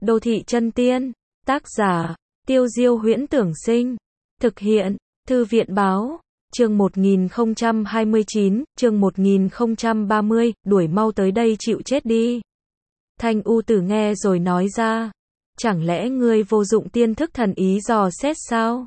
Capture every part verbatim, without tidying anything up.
Đô thị chân tiên, tác giả, Tiêu Diêu Huyễn Tưởng Sinh, thực hiện, Thư viện Báo, chương một nghìn không trăm hai mươi chín, chương một nghìn không trăm ba mươi, đuổi mau tới đây chịu chết đi. Thanh U Tử nghe rồi nói ra, chẳng lẽ ngươi vô dụng tiên thức thần ý dò xét sao?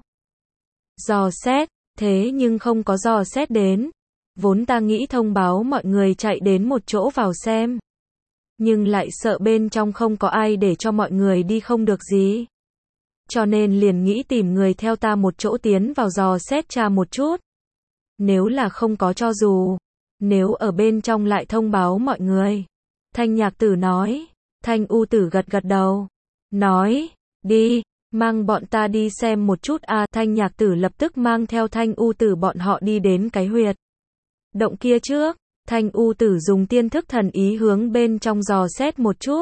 Dò xét, thế nhưng không có dò xét đến. Vốn ta nghĩ thông báo mọi người chạy đến một chỗ vào xem. Nhưng lại sợ bên trong không có ai để cho mọi người đi không được gì. Cho nên liền nghĩ tìm người theo ta một chỗ tiến vào dò xét tra một chút. Nếu là không có cho dù. Nếu ở bên trong lại thông báo mọi người. Thanh Nhạc Tử nói. Thanh U Tử gật gật đầu. Nói, đi, mang bọn ta đi xem một chút à. Thanh Nhạc Tử lập tức mang theo Thanh U Tử bọn họ đi đến cái huyệt động kia trước. Thanh U Tử dùng tiên thức thần ý hướng bên trong dò xét một chút.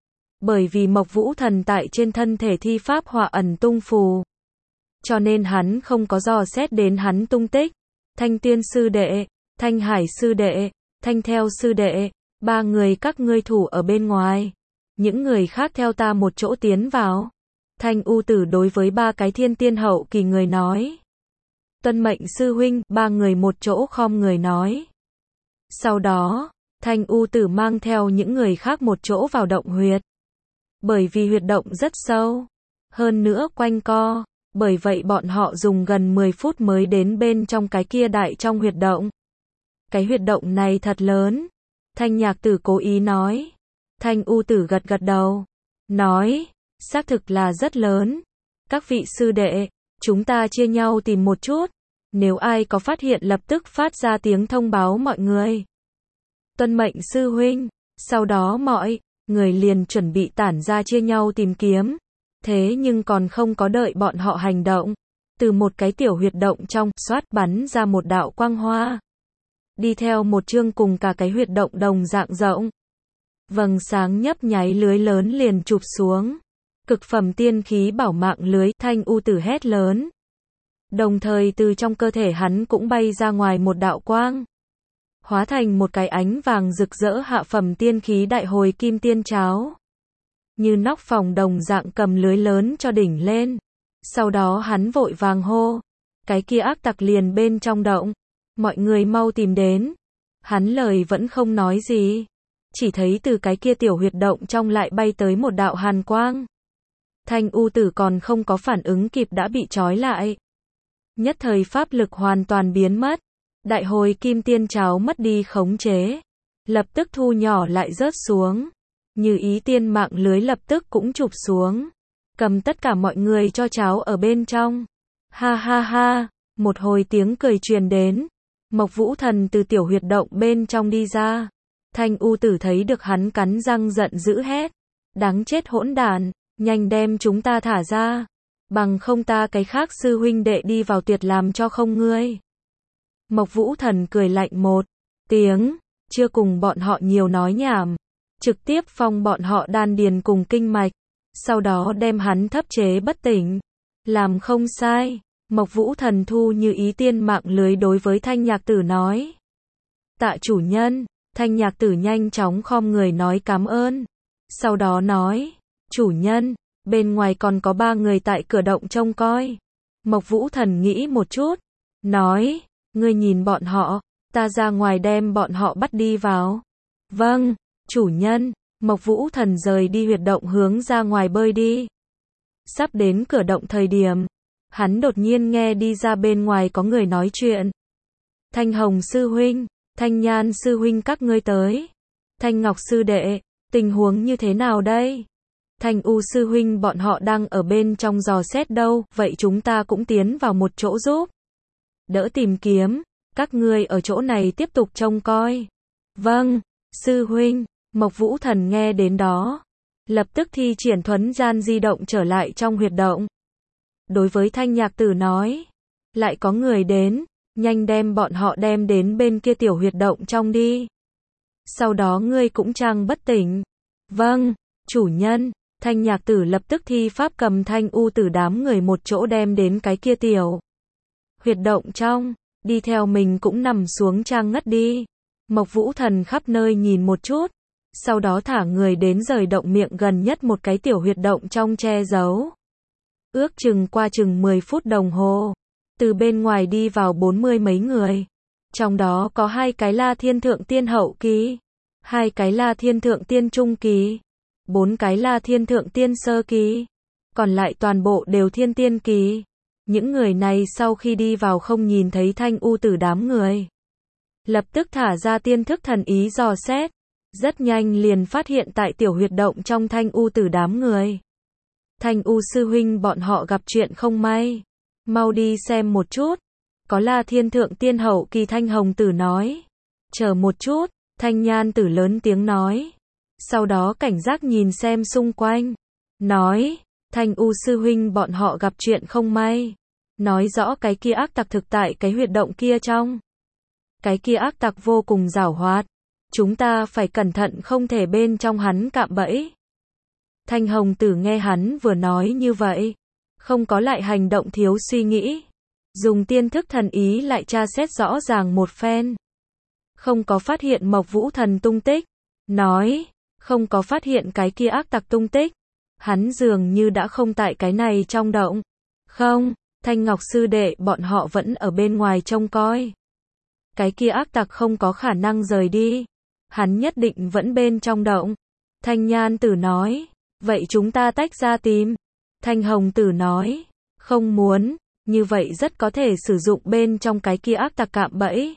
Bởi vì Mộc Vũ Thần tại trên thân thể thi pháp hỏa ẩn tung phù. Cho nên hắn không có dò xét đến hắn tung tích. Thanh Tiên sư đệ, Thanh Hải sư đệ, Thanh Theo sư đệ, ba người các ngươi thủ ở bên ngoài. Những người khác theo ta một chỗ tiến vào. Thanh U Tử đối với ba cái thiên tiên hậu kỳ người nói. Tuân mệnh sư huynh, ba người một chỗ khom người nói. Sau đó, Thanh U Tử mang theo những người khác một chỗ vào động huyệt. Bởi vì huyệt động rất sâu, hơn nữa quanh co, bởi vậy bọn họ dùng gần mười phút mới đến bên trong cái kia đại trong huyệt động. Cái huyệt động này thật lớn. Thanh Nhạc Tử cố ý nói. Thanh U Tử gật gật đầu, nói, xác thực là rất lớn. Các vị sư đệ, chúng ta chia nhau tìm một chút. Nếu ai có phát hiện lập tức phát ra tiếng thông báo mọi người. Tuân mệnh sư huynh. Sau đó mọi người liền chuẩn bị tản ra chia nhau tìm kiếm. Thế nhưng còn không có đợi bọn họ hành động. Từ một cái tiểu huyệt động trong, xoát bắn ra một đạo quang hoa. Đi theo một chương cùng cả cái huyệt động đồng dạng rộng. Vầng sáng nhấp nháy lưới lớn liền chụp xuống. Cực phẩm tiên khí bảo mạng lưới. Thanh U Tử hét lớn. Đồng thời từ trong cơ thể hắn cũng bay ra ngoài một đạo quang. Hóa thành một cái ánh vàng rực rỡ hạ phẩm tiên khí đại hồi kim tiên cháo. Như nóc phòng đồng dạng cầm lưới lớn cho đỉnh lên. Sau đó hắn vội vàng hô. Cái kia ác tặc liền bên trong động. Mọi người mau tìm đến. Hắn lời vẫn không nói gì. Chỉ thấy từ cái kia tiểu huyệt động trong lại bay tới một đạo hàn quang. Thanh U Tử còn không có phản ứng kịp đã bị trói lại. Nhất thời pháp lực hoàn toàn biến mất. Đại hồi kim tiên cháo mất đi khống chế. Lập tức thu nhỏ lại rớt xuống. Như ý tiên mạng lưới lập tức cũng chụp xuống. Cầm tất cả mọi người cho cháo ở bên trong. Ha ha ha, một hồi tiếng cười truyền đến. Mộc Vũ Thần từ tiểu huyệt động bên trong đi ra. Thanh U Tử thấy được hắn cắn răng giận dữ hét. Đáng chết hỗn đản, nhanh đem chúng ta thả ra. Bằng không ta cái khác sư huynh đệ đi vào tuyệt làm cho không ngươi. Mộc Vũ Thần cười lạnh một tiếng, chưa cùng bọn họ nhiều nói nhảm. Trực tiếp phong bọn họ đan điền cùng kinh mạch. Sau đó đem hắn thấp chế bất tỉnh. Làm không sai. Mộc Vũ Thần thu như ý tiên mạng lưới đối với Thanh Nhạc Tử nói. Tạ chủ nhân. Thanh Nhạc Tử nhanh chóng khom người nói cảm ơn. Sau đó nói. Chủ nhân, bên ngoài còn có ba người tại cửa động trông coi. Mộc Vũ Thần nghĩ một chút. Nói. Ngươi nhìn bọn họ. Ta ra ngoài đem bọn họ bắt đi vào. Vâng, chủ nhân. Mộc Vũ Thần rời đi huyệt động hướng ra ngoài bơi đi. Sắp đến cửa động thời điểm. Hắn đột nhiên nghe đi ra bên ngoài có người nói chuyện. Thanh Hồng sư huynh, Thanh Nhan sư huynh các ngươi tới. Thanh Ngọc sư đệ, tình huống như thế nào đây? Thanh U sư huynh bọn họ đang ở bên trong dò xét đâu, vậy chúng ta cũng tiến vào một chỗ giúp đỡ tìm kiếm, các ngươi ở chỗ này tiếp tục trông coi. Vâng, sư huynh. Mộc Vũ Thần nghe đến đó, lập tức thi triển thuấn gian di động trở lại trong huyệt động. Đối với Thanh Nhạc Tử nói, lại có người đến, nhanh đem bọn họ đem đến bên kia tiểu huyệt động trong đi. Sau đó ngươi cũng trang bất tỉnh. Vâng, chủ nhân. Thanh Nhạc Tử lập tức thi pháp cầm Thanh U Tử đám người một chỗ đem đến cái kia tiểu huyệt động trong, đi theo mình cũng nằm xuống trang ngất đi. Mộc Vũ Thần khắp nơi nhìn một chút, sau đó thả người đến rời động miệng gần nhất một cái tiểu huyệt động trong che giấu. Ước chừng qua chừng mười phút đồng hồ, từ bên ngoài đi vào bốn mươi mấy người. Trong đó có hai cái La Thiên Thượng Tiên hậu kỳ, hai cái La Thiên Thượng Tiên trung kỳ, bốn cái La Thiên Thượng Tiên sơ kỳ, còn lại toàn bộ đều Thiên Tiên kỳ. Những người này sau khi đi vào không nhìn thấy Thanh U Tử đám người, lập tức thả ra tiên thức thần ý dò xét, rất nhanh liền phát hiện tại tiểu huyệt động trong Thanh U Tử đám người. Thanh U sư huynh bọn họ gặp chuyện không may, mau đi xem một chút. Có La Thiên Thượng Tiên hậu kỳ Thanh Hồng Tử nói. Chờ một chút, Thanh Nhan Tử lớn tiếng nói. Sau đó cảnh giác nhìn xem xung quanh, nói, Thanh U sư huynh bọn họ gặp chuyện không may. Nói rõ cái kia ác tặc thực tại cái huyệt động kia trong. Cái kia ác tặc vô cùng giảo hoạt, chúng ta phải cẩn thận không thể bên trong hắn cạm bẫy. Thanh Hồng Tử nghe hắn vừa nói như vậy, không có lại hành động thiếu suy nghĩ, dùng tiên thức thần ý lại tra xét rõ ràng một phen. Không có phát hiện Mộc Vũ Thần tung tích, nói, không có phát hiện cái kia ác tặc tung tích. Hắn dường như đã không tại cái này trong động. Không, Thanh Ngọc sư đệ bọn họ vẫn ở bên ngoài trông coi. Cái kia ác tặc không có khả năng rời đi. Hắn nhất định vẫn bên trong động. Thanh Nhan Tử nói, vậy chúng ta tách ra tìm. Thanh Hồng Tử nói, không muốn, như vậy rất có thể sử dụng bên trong cái kia ác tặc cạm bẫy.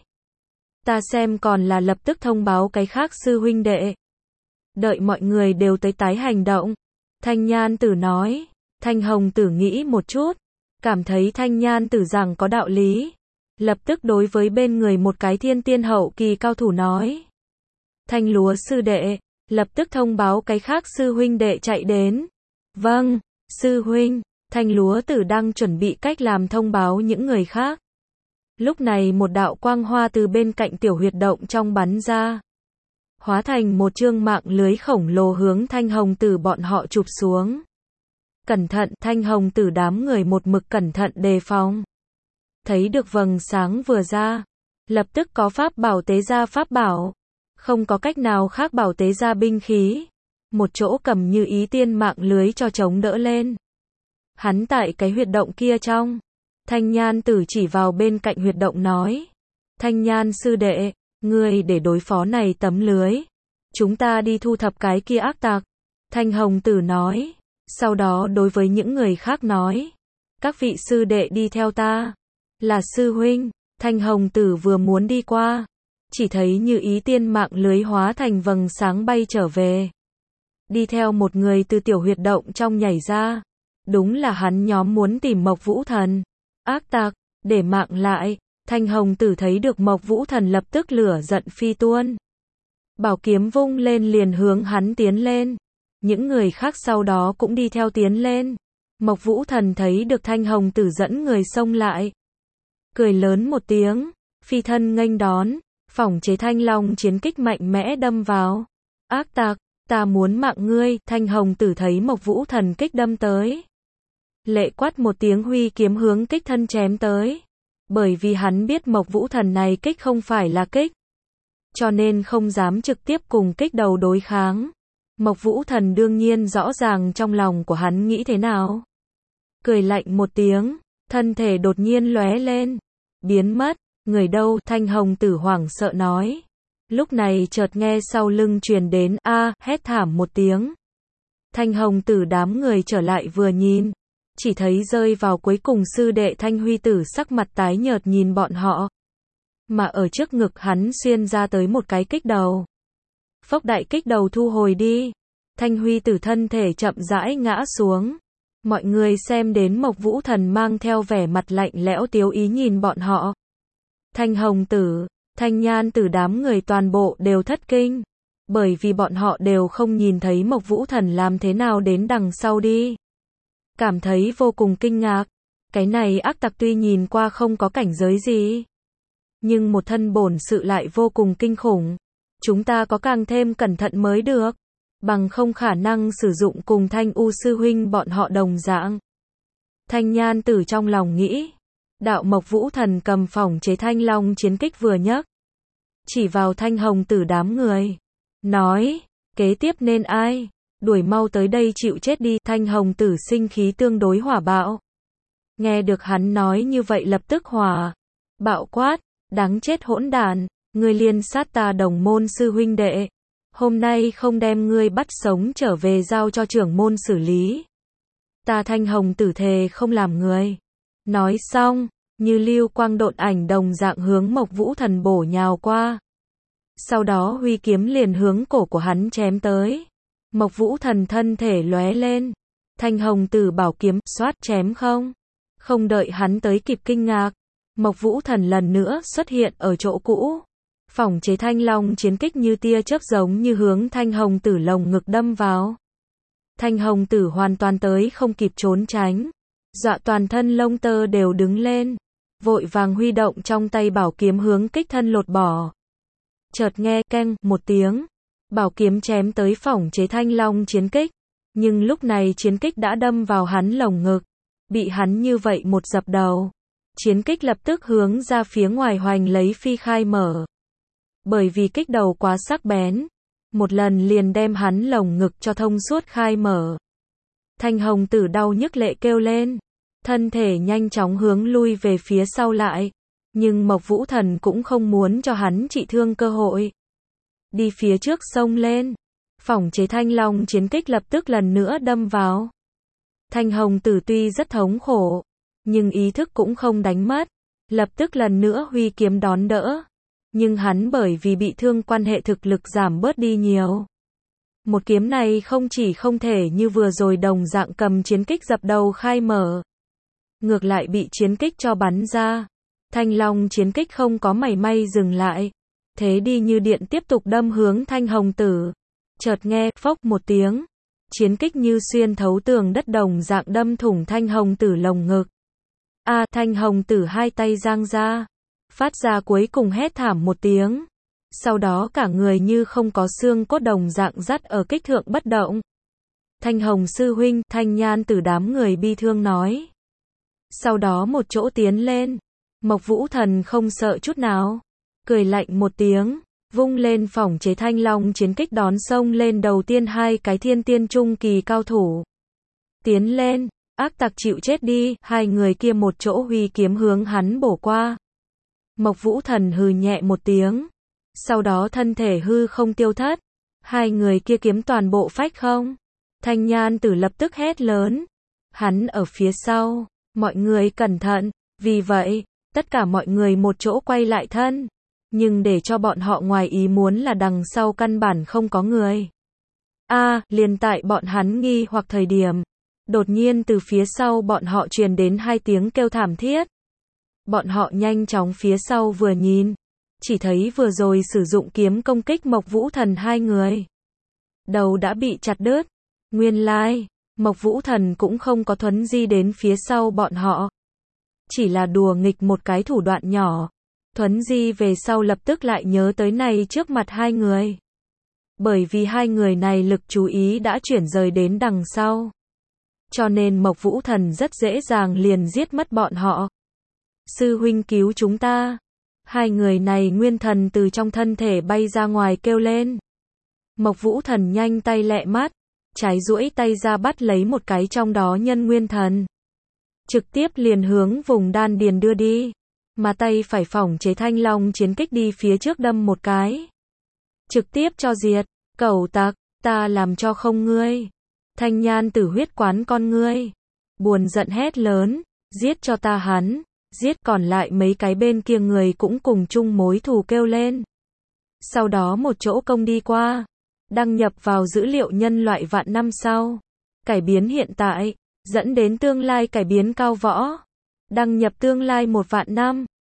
Ta xem còn là lập tức thông báo cái khác sư huynh đệ. Đợi mọi người đều tới tái hành động. Thanh Nhan Tử nói, Thanh Hồng Tử nghĩ một chút, cảm thấy Thanh Nhan Tử rằng có đạo lý. Lập tức đối với bên người một cái Thiên Tiên hậu kỳ cao thủ nói. Thanh Lúa sư đệ, lập tức thông báo cái khác sư huynh đệ chạy đến. Vâng, sư huynh. Thanh Lúa Tử đang chuẩn bị cách làm thông báo những người khác. Lúc này một đạo quang hoa từ bên cạnh tiểu huyệt động trong bắn ra, hóa thành một chương mạng lưới khổng lồ hướng Thanh Hồng Tử bọn họ chụp xuống. Cẩn thận, Thanh Hồng Tử đám người một mực cẩn thận đề phòng. Thấy được vầng sáng vừa ra, lập tức có pháp bảo tế ra pháp bảo, không có cách nào khác bảo tế ra binh khí. Một chỗ cầm Như Ý Tiên mạng lưới cho chống đỡ lên. Hắn tại cái huyệt động kia trong. Thanh Nhan Tử chỉ vào bên cạnh huyệt động nói. Thanh Nhan sư đệ, ngươi để đối phó này tấm lưới. Chúng ta đi thu thập cái kia ác tặc. Thanh Hồng Tử nói. Sau đó đối với những người khác nói. Các vị sư đệ đi theo ta. Là sư huynh. Thanh Hồng Tử vừa muốn đi qua, chỉ thấy Như Ý Tiên mạng lưới hóa thành vầng sáng bay trở về. Đi theo một người từ tiểu huyệt động trong nhảy ra. Đúng là hắn nhóm muốn tìm Mộc Vũ Thần. Ác tặc, để mạng lại. Thanh Hồng Tử thấy được Mộc Vũ Thần lập tức lửa giận phi tuôn. Bảo kiếm vung lên liền hướng hắn tiến lên. Những người khác sau đó cũng đi theo tiến lên. Mộc Vũ Thần thấy được Thanh Hồng Tử dẫn người xông lại. Cười lớn một tiếng, phi thân nghênh đón, phỏng chế Thanh Long chiến kích mạnh mẽ đâm vào. Ác tặc, ta muốn mạng ngươi. Thanh Hồng Tử thấy Mộc Vũ Thần kích đâm tới. Lệ quát một tiếng huy kiếm hướng kích thân chém tới. Bởi vì hắn biết Mộc Vũ Thần này kích không phải là kích, cho nên không dám trực tiếp cùng kích đầu đối kháng. Mộc Vũ Thần đương nhiên rõ ràng trong lòng của hắn nghĩ thế nào. Cười lạnh một tiếng, thân thể đột nhiên lóe lên, biến mất. Người đâu? Thanh Hồng Tử hoảng sợ nói. Lúc này chợt nghe sau lưng truyền đến a hét thảm một tiếng. Thanh Hồng Tử đám người trở lại vừa nhìn, chỉ thấy rơi vào cuối cùng sư đệ Thanh Huy Tử sắc mặt tái nhợt nhìn bọn họ. Mà ở trước ngực hắn xuyên ra tới một cái kích đầu. Phốc đại kích đầu thu hồi đi. Thanh Huy Tử thân thể chậm rãi ngã xuống. Mọi người xem đến Mộc Vũ Thần mang theo vẻ mặt lạnh lẽo tiếu ý nhìn bọn họ. Thanh Hồng Tử, Thanh Nhan Tử đám người toàn bộ đều thất kinh. Bởi vì bọn họ đều không nhìn thấy Mộc Vũ Thần làm thế nào đến đằng sau đi. Cảm thấy vô cùng kinh ngạc. Cái này ác tặc tuy nhìn qua không có cảnh giới gì, nhưng một thân bổn sự lại vô cùng kinh khủng. Chúng ta có càng thêm cẩn thận mới được. Bằng không khả năng sử dụng cùng Thanh U sư huynh bọn họ đồng dạng. Thanh Nhan Tử trong lòng nghĩ. Đạo Mộc Vũ Thần cầm phỏng chế Thanh Long chiến kích vừa nhấc, chỉ vào Thanh Hồng Tử đám người. Nói, Kế tiếp nên ai? Đuổi mau tới đây chịu chết đi. Thanh hồng tử sinh khí tương đối hỏa bạo. Nghe được hắn nói như vậy lập tức hỏa bạo quát, đáng chết hỗn đản, ngươi liên sát ta đồng môn sư huynh đệ. Hôm nay không đem ngươi bắt sống trở về giao cho trưởng môn xử lý. Ta thanh hồng tử thề không làm người. Nói xong, như lưu quang độn ảnh đồng dạng hướng Mộc Vũ Thần bổ nhào qua. Sau đó huy kiếm liền hướng cổ của hắn chém tới. Mộc Vũ Thần thân thể lóe lên. Thanh hồng tử bảo kiếm, xoát chém không. Không đợi hắn tới kịp kinh ngạc. Mộc Vũ Thần lần nữa xuất hiện ở chỗ cũ. Phỏng chế thanh long chiến kích như tia chớp giống như hướng thanh hồng tử lồng ngực đâm vào. Thanh hồng tử hoàn toàn tới không kịp trốn tránh. Dọa toàn thân lông tơ đều đứng lên. Vội vàng huy động trong tay bảo kiếm hướng kích thân lột bỏ. Chợt nghe keng một tiếng. Bảo kiếm chém tới phỏng chế thanh long chiến kích. Nhưng lúc này chiến kích đã đâm vào hắn lồng ngực. Bị hắn như vậy một dập đầu. Chiến kích lập tức hướng ra phía ngoài hoành lấy phi khai mở. Bởi vì kích đầu quá sắc bén. Một lần liền đem hắn lồng ngực cho thông suốt khai mở. Thanh hồng tử đau nhức lệ kêu lên. Thân thể nhanh chóng hướng lui về phía sau lại. Nhưng Mộc Vũ Thần cũng không muốn cho hắn trị thương cơ hội. Đi phía trước xông lên. Phỏng chế thanh long chiến kích lập tức lần nữa đâm vào. Thanh hồng tử tuy rất thống khổ. Nhưng ý thức cũng không đánh mất. Lập tức lần nữa huy kiếm đón đỡ. Nhưng hắn bởi vì bị thương quan hệ thực lực giảm bớt đi nhiều. Một kiếm này không chỉ không thể như vừa rồi đồng dạng cầm chiến kích dập đầu khai mở. Ngược lại bị chiến kích cho bắn ra. Thanh long chiến kích không có mảy may dừng lại. Thế đi như điện tiếp tục đâm hướng thanh hồng tử. Chợt nghe phốc một tiếng. Chiến kích như xuyên thấu tường đất đồng dạng đâm thủng thanh hồng tử lồng ngực. A à, thanh hồng tử hai tay giang ra. Phát ra cuối cùng hét thảm một tiếng. Sau đó cả người như không có xương cốt đồng dạng dắt ở kích thượng bất động. Thanh hồng sư huynh, thanh nhan tử đám người bi thương nói. Sau đó một chỗ tiến lên. Mộc Vũ Thần không sợ chút nào. Cười lạnh một tiếng. Vung lên phỏng chế thanh long chiến kích đón sông lên đầu tiên hai cái thiên tiên trung kỳ cao thủ. Tiến lên, ác tặc chịu chết đi, hai người kia một chỗ huy kiếm hướng hắn bổ qua. Mộc Vũ Thần hừ nhẹ một tiếng. Sau đó thân thể hư không tiêu thất. Hai người kia kiếm toàn bộ phách không. Thanh nhan tử lập tức hét lớn. Hắn ở phía sau. Mọi người cẩn thận. Vì vậy, tất cả mọi người một chỗ quay lại thân. Nhưng để cho bọn họ ngoài ý muốn là đằng sau căn bản không có người. A, à, liền tại bọn hắn nghi hoặc thời điểm. Đột nhiên từ phía sau bọn họ truyền đến hai tiếng kêu thảm thiết. Bọn họ nhanh chóng phía sau vừa nhìn. Chỉ thấy vừa rồi sử dụng kiếm công kích Mộc Vũ Thần hai người. Đầu đã bị chặt đứt. Nguyên lai, Mộc Vũ Thần cũng không có thuấn di đến phía sau bọn họ. Chỉ là đùa nghịch một cái thủ đoạn nhỏ. Thuấn di về sau lập tức lại nhớ tới này trước mặt hai người. Bởi vì hai người này lực chú ý đã chuyển rời đến đằng sau. Cho nên Mộc Vũ Thần rất dễ dàng liền giết mất bọn họ. Sư huynh cứu chúng ta. Hai người này nguyên thần từ trong thân thể bay ra ngoài kêu lên. Mộc Vũ Thần nhanh tay lẹ mắt. Trái duỗi tay ra bắt lấy một cái trong đó nhân nguyên thần. Trực tiếp liền hướng vùng đan điền đưa đi. Mà tay phải phỏng chế thanh long chiến kích đi phía trước đâm một cái. Trực tiếp cho diệt. Cẩu tặc, ta làm cho không ngươi. Thanh nhan tử huyết quán con ngươi. Buồn giận hét lớn. Giết cho ta hắn. Giết còn lại mấy cái bên kia người cũng cùng chung mối thù kêu lên. Sau đó một chỗ công đi qua. Đăng nhập vào dữ liệu nhân loại vạn năm sau. Cải biến hiện tại. Dẫn đến tương lai cải biến cao võ. Đăng nhập tương lai một vạn năm.